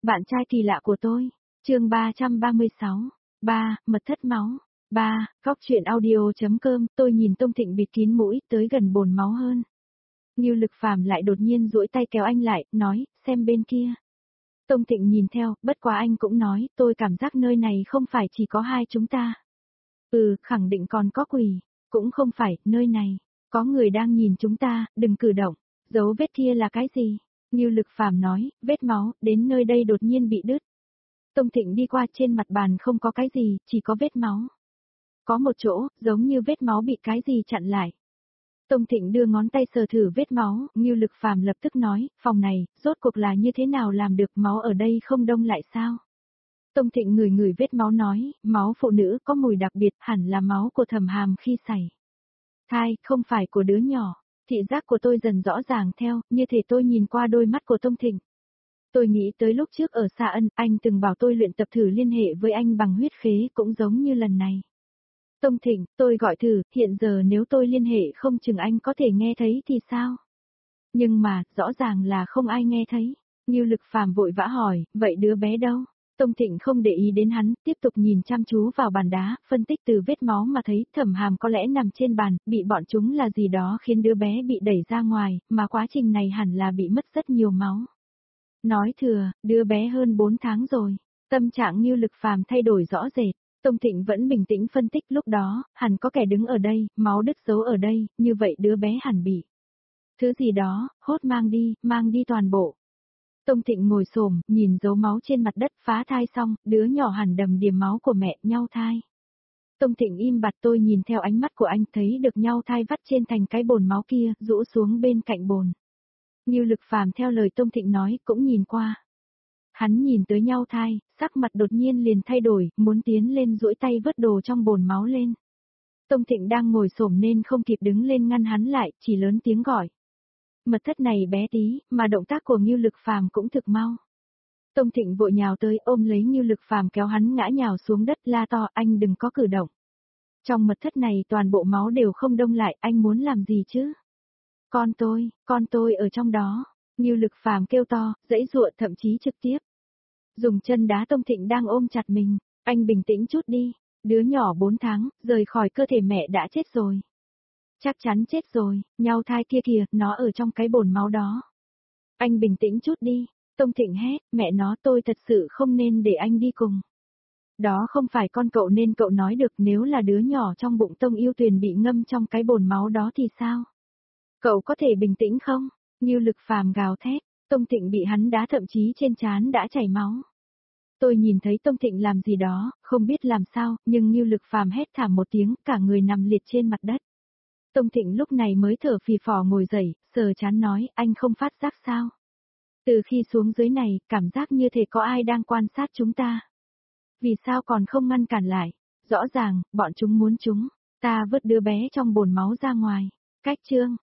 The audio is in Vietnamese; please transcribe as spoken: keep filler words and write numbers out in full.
Bạn trai kỳ lạ của tôi. Chương ba trăm ba mươi sáu. ba. Mật thất máu. ba. Góc truyện audio.com. Tôi nhìn Tông Thịnh bịt kín mũi, tới gần bồn máu hơn. Ngưu Lực Phàm lại đột nhiên duỗi tay kéo anh lại, nói, xem bên kia. Tông Thịnh nhìn theo, bất quá anh cũng nói, tôi cảm giác nơi này không phải chỉ có hai chúng ta. Ừ, khẳng định còn có quỷ. Cũng không phải, nơi này, có người đang nhìn chúng ta, đừng cử động. Dấu vết kia là cái gì? Ngưu Lực Phàm nói, vết máu, đến nơi đây đột nhiên bị đứt. Tông Thịnh đi qua, trên mặt bàn không có cái gì, chỉ có vết máu. Có một chỗ, giống như vết máu bị cái gì chặn lại. Tông Thịnh đưa ngón tay sờ thử vết máu, Ngưu Lực Phàm lập tức nói, phòng này, rốt cuộc là như thế nào làm được, máu ở đây không đông lại sao? Tông Thịnh ngửi ngửi vết máu nói, máu phụ nữ có mùi đặc biệt, hẳn là máu của Thẩm Hàm khi sảy thai, không phải của đứa nhỏ. Thị giác của tôi dần rõ ràng theo, như thể tôi nhìn qua đôi mắt của Tông Thịnh. Tôi nghĩ tới lúc trước ở Sa Ân, anh từng bảo tôi luyện tập thử liên hệ với anh bằng huyết khế, cũng giống như lần này. Tông Thịnh, tôi gọi thử, hiện giờ nếu tôi liên hệ không chừng anh có thể nghe thấy thì sao? Nhưng mà, rõ ràng là không ai nghe thấy. Ngưu Lực Phàm vội vã hỏi, vậy đứa bé đâu? Tông Thịnh không để ý đến hắn, tiếp tục nhìn chăm chú vào bàn đá, phân tích từ vết máu mà thấy Thẩm Hàm có lẽ nằm trên bàn, bị bọn chúng là gì đó khiến đứa bé bị đẩy ra ngoài, mà quá trình này hẳn là bị mất rất nhiều máu. Nói thừa, đứa bé hơn bốn tháng rồi. Tâm trạng Ngưu Lực Phàm thay đổi rõ rệt. Tông Thịnh vẫn bình tĩnh phân tích, lúc đó, hẳn có kẻ đứng ở đây, máu đứt dấu ở đây, như vậy đứa bé hẳn bị thứ gì đó, hốt mang đi, mang đi toàn bộ. Tông Thịnh ngồi xổm, nhìn dấu máu trên mặt đất, phá thai xong, đứa nhỏ hẳn đầm đìa máu của mẹ, nhau thai. Tông Thịnh im bặt, tôi nhìn theo ánh mắt của anh, thấy được nhau thai vắt trên thành cái bồn máu kia, rũ xuống bên cạnh bồn. Ngưu Lực Phàm theo lời Tông Thịnh nói, cũng nhìn qua. Hắn nhìn tới nhau thai, sắc mặt đột nhiên liền thay đổi, muốn tiến lên duỗi tay vớt đồ trong bồn máu lên. Tông Thịnh đang ngồi xổm nên không kịp đứng lên ngăn hắn lại, chỉ lớn tiếng gọi. Mật thất này bé tí, mà động tác của Ngưu Lực Phàm cũng thực mau. Tông Thịnh vội nhào tới, ôm lấy Ngưu Lực Phàm kéo hắn ngã nhào xuống đất, la to, anh đừng có cử động. Trong mật thất này toàn bộ máu đều không đông lại, anh muốn làm gì chứ? Con tôi, con tôi ở trong đó. Ngưu Lực Phàm kêu to, giãy giụa, thậm chí trực tiếp dùng chân đá Tông Thịnh đang ôm chặt mình. Anh bình tĩnh chút đi, đứa nhỏ bốn tháng, rời khỏi cơ thể mẹ đã chết rồi. Chắc chắn chết rồi, nhau thai kia kìa, nó ở trong cái bồn máu đó. Anh bình tĩnh chút đi. Tông Thịnh hét, mẹ nó, tôi thật sự không nên để anh đi cùng. Đó không phải con cậu nên cậu nói được, nếu là đứa nhỏ trong bụng Tông Yêu Tuyền bị ngâm trong cái bồn máu đó thì sao? Cậu có thể bình tĩnh không? Ngưu Lực Phàm gào thét, Tông Thịnh bị hắn đá thậm chí trên trán đã chảy máu. Tôi nhìn thấy Tông Thịnh làm gì đó, không biết làm sao, nhưng Ngưu Lực Phàm hét thảm một tiếng, cả người nằm liệt trên mặt đất. Tông Thịnh lúc này mới thở phì phò ngồi dậy, sờ trán nói, anh không phát giác sao? Từ khi xuống dưới này, cảm giác như thể có ai đang quan sát chúng ta. Vì sao còn không ngăn cản lại? Rõ ràng, bọn chúng muốn chúng ta vứt đứa bé trong bồn máu ra ngoài. Cách chương